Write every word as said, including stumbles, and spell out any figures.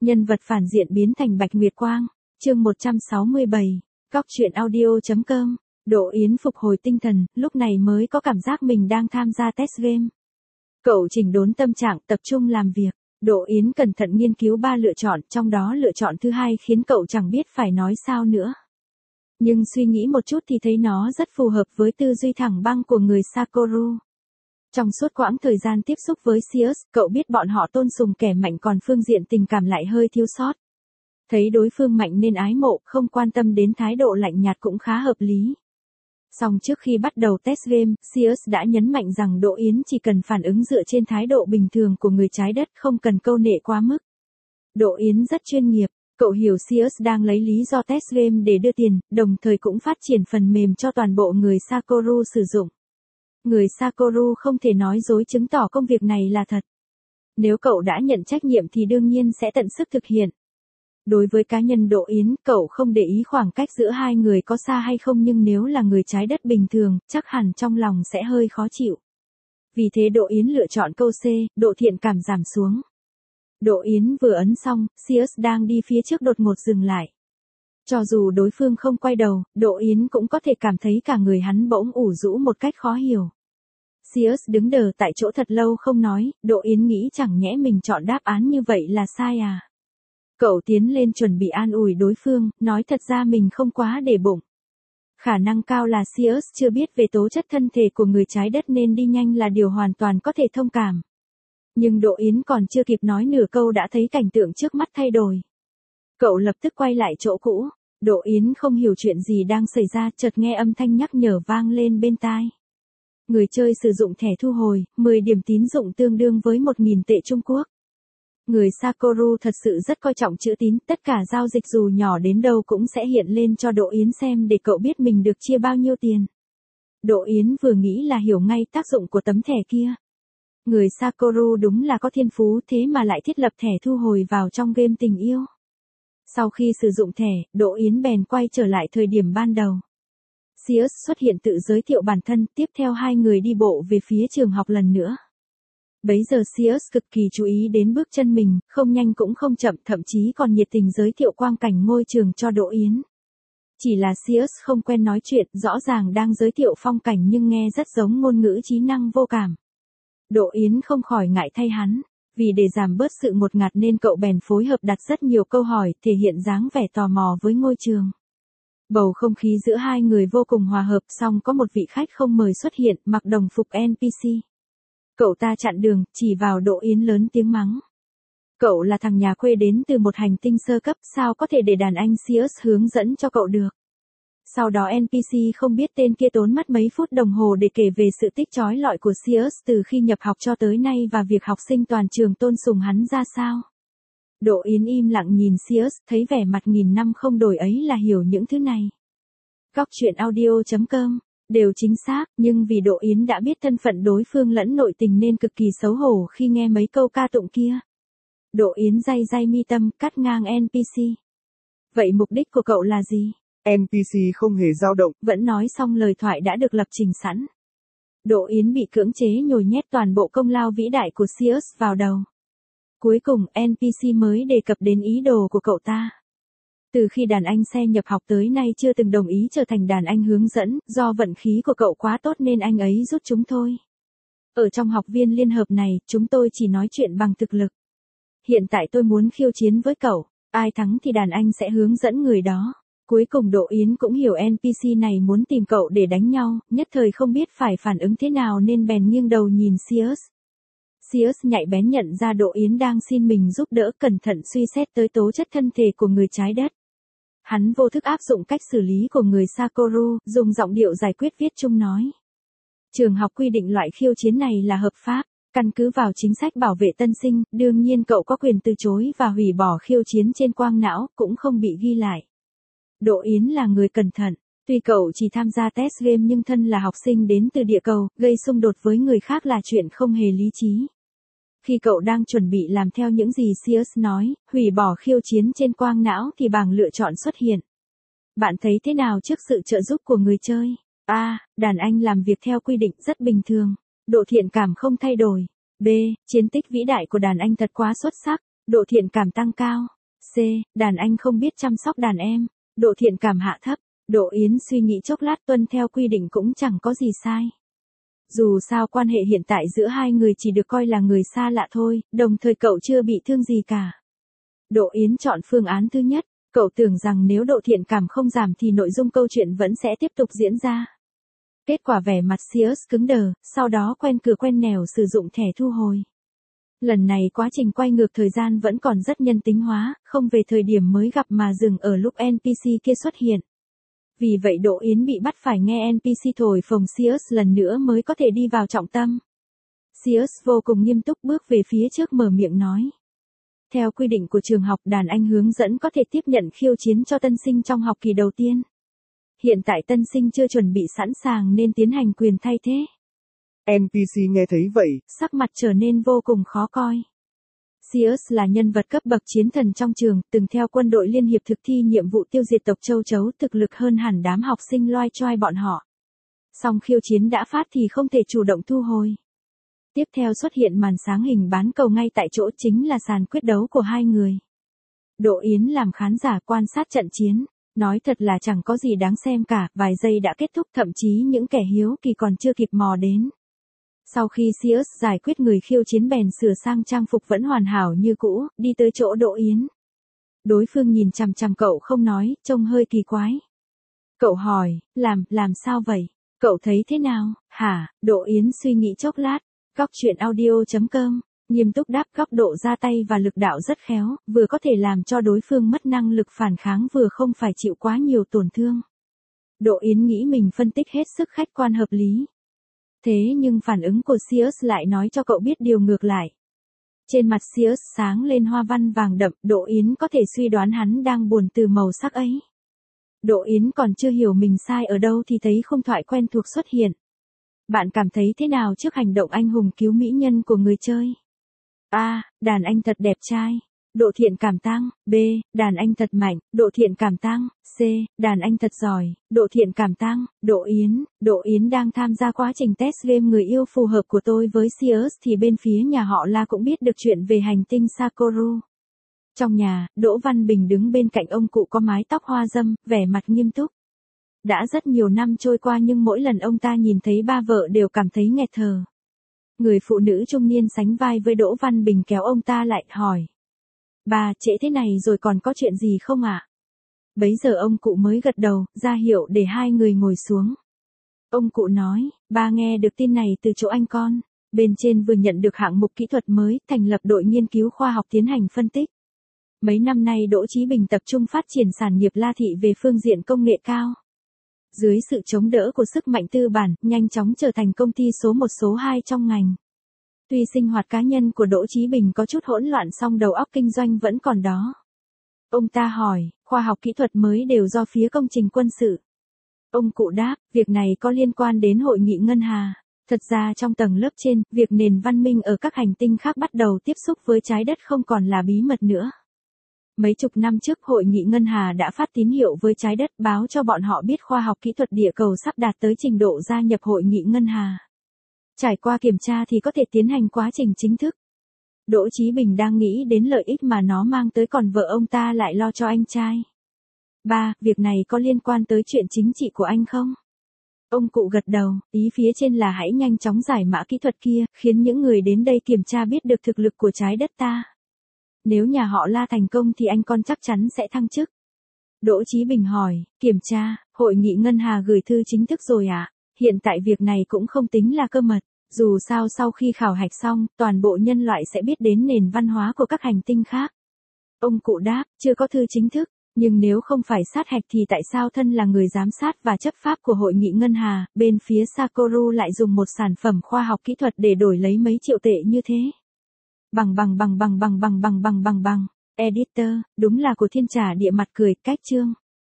Nhân vật phản diện biến thành Bạch Nguyệt Quang. Chương một trăm sáu mươi bảy. Góc truyện audio chấm com. Đỗ Yến phục hồi tinh thần, lúc này mới có cảm giác mình đang tham gia test game. Cậu chỉnh đốn tâm trạng, tập trung làm việc. Đỗ Yến cẩn thận nghiên cứu ba lựa chọn, trong đó lựa chọn thứ hai khiến cậu chẳng biết phải nói sao nữa. Nhưng suy nghĩ một chút thì thấy nó rất phù hợp với tư duy thẳng băng của người Sakoru. Trong suốt quãng thời gian tiếp xúc với Sears, cậu biết bọn họ tôn sùng kẻ mạnh còn phương diện tình cảm lại hơi thiếu sót. Thấy đối phương mạnh nên ái mộ, không quan tâm đến thái độ lạnh nhạt cũng khá hợp lý. Song trước khi bắt đầu test game, Sears đã nhấn mạnh rằng Đỗ Yến chỉ cần phản ứng dựa trên thái độ bình thường của người trái đất, không cần câu nệ quá mức. Đỗ Yến rất chuyên nghiệp, cậu hiểu Sears đang lấy lý do test game để đưa tiền, đồng thời cũng phát triển phần mềm cho toàn bộ người Sakoru sử dụng. Người Sakoru không thể nói dối chứng tỏ công việc này là thật. Nếu cậu đã nhận trách nhiệm thì đương nhiên sẽ tận sức thực hiện. Đối với cá nhân Đỗ Yến, cậu không để ý khoảng cách giữa hai người có xa hay không, nhưng nếu là người trái đất bình thường, chắc hẳn trong lòng sẽ hơi khó chịu. Vì thế Đỗ Yến lựa chọn câu C, độ thiện cảm giảm xuống. Đỗ Yến vừa ấn xong, Sears đang đi phía trước đột ngột dừng lại. Cho dù đối phương không quay đầu, Đỗ Yến cũng có thể cảm thấy cả người hắn bỗng ủ rũ một cách khó hiểu. Sears đứng đờ tại chỗ thật lâu không nói, Đỗ Yến nghĩ chẳng nhẽ mình chọn đáp án như vậy là sai à. Cậu tiến lên chuẩn bị an ủi đối phương, nói thật ra mình không quá để bụng. Khả năng cao là Sears chưa biết về tố chất thân thể của người trái đất nên đi nhanh là điều hoàn toàn có thể thông cảm. Nhưng Đỗ Yến còn chưa kịp nói nửa câu đã thấy cảnh tượng trước mắt thay đổi. Cậu lập tức quay lại chỗ cũ. Đỗ Yến không hiểu chuyện gì đang xảy ra, chợt nghe âm thanh nhắc nhở vang lên bên tai. Người chơi sử dụng thẻ thu hồi, mười điểm tín dụng tương đương với một nghìn tệ Trung Quốc. Người Sakoru thật sự rất coi trọng chữ tín, tất cả giao dịch dù nhỏ đến đâu cũng sẽ hiện lên cho Đỗ Yến xem để cậu biết mình được chia bao nhiêu tiền. Đỗ Yến vừa nghĩ là hiểu ngay tác dụng của tấm thẻ kia. Người Sakoru đúng là có thiên phú, thế mà lại thiết lập thẻ thu hồi vào trong game tình yêu. Sau khi sử dụng thẻ, Đỗ Yến bèn quay trở lại thời điểm ban đầu. Sears xuất hiện tự giới thiệu bản thân, tiếp theo hai người đi bộ về phía trường học lần nữa. Bấy giờ Sears cực kỳ chú ý đến bước chân mình, không nhanh cũng không chậm, thậm chí còn nhiệt tình giới thiệu quang cảnh ngôi trường cho Đỗ Yến. Chỉ là Sears không quen nói chuyện, rõ ràng đang giới thiệu phong cảnh nhưng nghe rất giống ngôn ngữ trí năng vô cảm. Đỗ Yến không khỏi ngại thay hắn. Vì để giảm bớt sự ngột ngạt nên cậu bèn phối hợp đặt rất nhiều câu hỏi, thể hiện dáng vẻ tò mò với ngôi trường. Bầu không khí giữa hai người vô cùng hòa hợp, song có một vị khách không mời xuất hiện, mặc đồng phục en pê xê. Cậu ta chặn đường, chỉ vào Đỗ Yến lớn tiếng mắng. Cậu là thằng nhà quê đến từ một hành tinh sơ cấp, sao có thể để đàn anh Sears hướng dẫn cho cậu được. Sau đó en pê xê không biết tên kia tốn mất mấy phút đồng hồ để kể về sự tích chói lọi của Sears từ khi nhập học cho tới nay và việc học sinh toàn trường tôn sùng hắn ra sao. Đỗ Yến im lặng nhìn Sears, thấy vẻ mặt nghìn năm không đổi ấy là hiểu những thứ này. Góc truyện audio chấm com, đều chính xác, nhưng vì Đỗ Yến đã biết thân phận đối phương lẫn nội tình nên cực kỳ xấu hổ khi nghe mấy câu ca tụng kia. Đỗ Yến day day mi tâm, cắt ngang en pê xê. Vậy mục đích của cậu là gì? en pê xê không hề dao động. Vẫn nói xong lời thoại đã được lập trình sẵn. Đỗ Yến bị cưỡng chế nhồi nhét toàn bộ công lao vĩ đại của Sears vào đầu. Cuối cùng en pê xê mới đề cập đến ý đồ của cậu ta. Từ khi đàn anh xe nhập học tới nay chưa từng đồng ý trở thành đàn anh hướng dẫn, do vận khí của cậu quá tốt nên anh ấy rút chúng thôi. Ở trong học viên liên hợp này, chúng tôi chỉ nói chuyện bằng thực lực. Hiện tại tôi muốn khiêu chiến với cậu, ai thắng thì đàn anh sẽ hướng dẫn người đó. Cuối cùng Đỗ Yến cũng hiểu en pê xê này muốn tìm cậu để đánh nhau, nhất thời không biết phải phản ứng thế nào nên bèn nghiêng đầu nhìn Sears. Sears nhạy bén nhận ra Đỗ Yến đang xin mình giúp đỡ, cẩn thận suy xét tới tố chất thân thể của người trái đất. Hắn vô thức áp dụng cách xử lý của người Sakoru, dùng giọng điệu giải quyết viết chung nói. Trường học quy định loại khiêu chiến này là hợp pháp, căn cứ vào chính sách bảo vệ tân sinh, đương nhiên cậu có quyền từ chối và hủy bỏ khiêu chiến trên quang não, cũng không bị ghi lại. Đỗ Yến là người cẩn thận, tuy cậu chỉ tham gia test game nhưng thân là học sinh đến từ địa cầu, gây xung đột với người khác là chuyện không hề lý trí. Khi cậu đang chuẩn bị làm theo những gì Sears nói, hủy bỏ khiêu chiến trên quang não thì bảng lựa chọn xuất hiện. Bạn thấy thế nào trước sự trợ giúp của người chơi? A. Đàn anh làm việc theo quy định rất bình thường. Độ thiện cảm không thay đổi. B. Chiến tích vĩ đại của đàn anh thật quá xuất sắc. độ thiện cảm tăng cao. C. Đàn anh không biết chăm sóc đàn em, độ thiện cảm hạ thấp. Đỗ Yến suy nghĩ chốc lát, tuân theo quy định cũng chẳng có gì sai. Dù sao quan hệ hiện tại giữa hai người chỉ được coi là người xa lạ thôi, đồng thời cậu chưa bị thương gì cả. Đỗ Yến chọn phương án thứ nhất, cậu tưởng rằng nếu độ thiện cảm không giảm thì nội dung câu chuyện vẫn sẽ tiếp tục diễn ra. Kết quả vẻ mặt Sirius cứng đờ, sau đó quen cửa quen nẻo sử dụng thẻ thu hồi. Lần này quá trình quay ngược thời gian vẫn còn rất nhân tính hóa, không về thời điểm mới gặp mà dừng ở lúc en pê xê kia xuất hiện. Vì vậy Đỗ Yến bị bắt phải nghe en pê xê thổi phồng Sirius lần nữa mới có thể đi vào trọng tâm. Sirius vô cùng nghiêm túc bước về phía trước mở miệng nói. Theo quy định của trường học, đàn anh hướng dẫn có thể tiếp nhận khiêu chiến cho tân sinh trong học kỳ đầu tiên. Hiện tại tân sinh chưa chuẩn bị sẵn sàng nên tiến hành quyền thay thế. en pê xê nghe thấy vậy, sắc mặt trở nên vô cùng khó coi. Sirius là nhân vật cấp bậc chiến thần trong trường, từng theo quân đội liên hiệp thực thi nhiệm vụ tiêu diệt tộc châu chấu, thực lực hơn hẳn đám học sinh loai choai bọn họ. Song khiêu chiến đã phát thì không thể chủ động thu hồi. Tiếp theo xuất hiện màn sáng hình bán cầu ngay tại chỗ, chính là sàn quyết đấu của hai người. Đỗ Yến làm khán giả quan sát trận chiến, nói thật là chẳng có gì đáng xem cả, vài giây đã kết thúc, thậm chí những kẻ hiếu kỳ còn chưa kịp mò đến. Sau khi Sirius giải quyết người khiêu chiến bèn sửa sang trang phục vẫn hoàn hảo như cũ, đi tới chỗ Đỗ Yến. Đối phương nhìn chằm chằm cậu không nói, trông hơi kỳ quái. Cậu hỏi, làm, làm sao vậy? Cậu thấy thế nào, hả? Đỗ Yến suy nghĩ chốc lát. Góc chuyện audio chấm com, nghiêm túc đáp, góc độ ra tay và lực đạo rất khéo, vừa có thể làm cho đối phương mất năng lực phản kháng vừa không phải chịu quá nhiều tổn thương. Đỗ Yến nghĩ mình phân tích hết sức khách quan hợp lý. Thế nhưng phản ứng của Sirius lại nói cho cậu biết điều ngược lại. Trên mặt Sirius sáng lên hoa văn vàng đậm, Đỗ Yến có thể suy đoán hắn đang buồn từ màu sắc ấy. Đỗ Yến còn chưa hiểu mình sai ở đâu thì thấy khung thoại quen thuộc xuất hiện. Bạn cảm thấy thế nào trước hành động anh hùng cứu mỹ nhân của người chơi? A. Đàn anh thật đẹp trai. Độ thiện cảm tăng. B. Đàn anh thật mạnh. Độ thiện cảm tăng. C. Đàn anh thật giỏi. Độ thiện cảm tăng. Đỗ Yến. Đỗ Yến đang tham gia quá trình test game người yêu phù hợp của tôi với Sirius thì bên phía nhà họ La cũng biết được chuyện về hành tinh Sakoru. Trong nhà, Đỗ Văn Bình đứng bên cạnh ông cụ có mái tóc hoa râm, vẻ mặt nghiêm túc. Đã rất nhiều năm trôi qua nhưng mỗi lần ông ta nhìn thấy ba vợ đều cảm thấy nghẹt thở. Người phụ nữ trung niên sánh vai với Đỗ Văn Bình kéo ông ta lại, hỏi. Bà, trễ thế này rồi còn có chuyện gì không ạ? Bấy giờ ông cụ mới gật đầu, ra hiệu để hai người ngồi xuống. Ông cụ nói, ba nghe được tin này từ chỗ anh con. Bên trên vừa nhận được hạng mục kỹ thuật mới, thành lập đội nghiên cứu khoa học tiến hành phân tích. Mấy năm nay Đỗ Chí Bình tập trung phát triển sản nghiệp La Thị về phương diện công nghệ cao. Dưới sự chống đỡ của sức mạnh tư bản, nhanh chóng trở thành công ty số một số hai trong ngành. Tuy sinh hoạt cá nhân của Đỗ Chí Bình có chút hỗn loạn song đầu óc kinh doanh vẫn còn đó. Ông ta hỏi, khoa học kỹ thuật mới đều do phía công trình quân sự. Ông cụ đáp, việc này có liên quan đến hội nghị ngân hà. Thật ra trong tầng lớp trên, việc nền văn minh ở các hành tinh khác bắt đầu tiếp xúc với trái đất không còn là bí mật nữa. Mấy chục năm trước hội nghị ngân hà đã phát tín hiệu với trái đất báo cho bọn họ biết khoa học kỹ thuật địa cầu sắp đạt tới trình độ gia nhập hội nghị ngân hà. Trải qua kiểm tra thì có thể tiến hành quá trình chính thức. Đỗ Chí Bình đang nghĩ đến lợi ích mà nó mang tới còn vợ ông ta lại lo cho anh trai. Ba, việc này có liên quan tới chuyện chính trị của anh không? Ông cụ gật đầu, ý phía trên là hãy nhanh chóng giải mã kỹ thuật kia, khiến những người đến đây kiểm tra biết được thực lực của trái đất ta. Nếu nhà họ La thành công thì anh con chắc chắn sẽ thăng chức. Đỗ Chí Bình hỏi, kiểm tra, hội nghị ngân hà gửi thư chính thức rồi ạ? À? Hiện tại việc này cũng không tính là cơ mật. Dù sao sau khi khảo hạch xong, toàn bộ nhân loại sẽ biết đến nền văn hóa của các hành tinh khác. Ông cụ đáp, chưa có thư chính thức. Nhưng nếu không phải sát hạch thì tại sao thân là người giám sát và chấp pháp của hội nghị ngân hà, bên phía Sakoru lại dùng một sản phẩm khoa học kỹ thuật để đổi lấy mấy triệu tệ như thế? Bằng bằng bằng bằng bằng bằng bằng bằng bằng bằng. Editor, đúng là của thiên trả địa mặt cười, cách chương.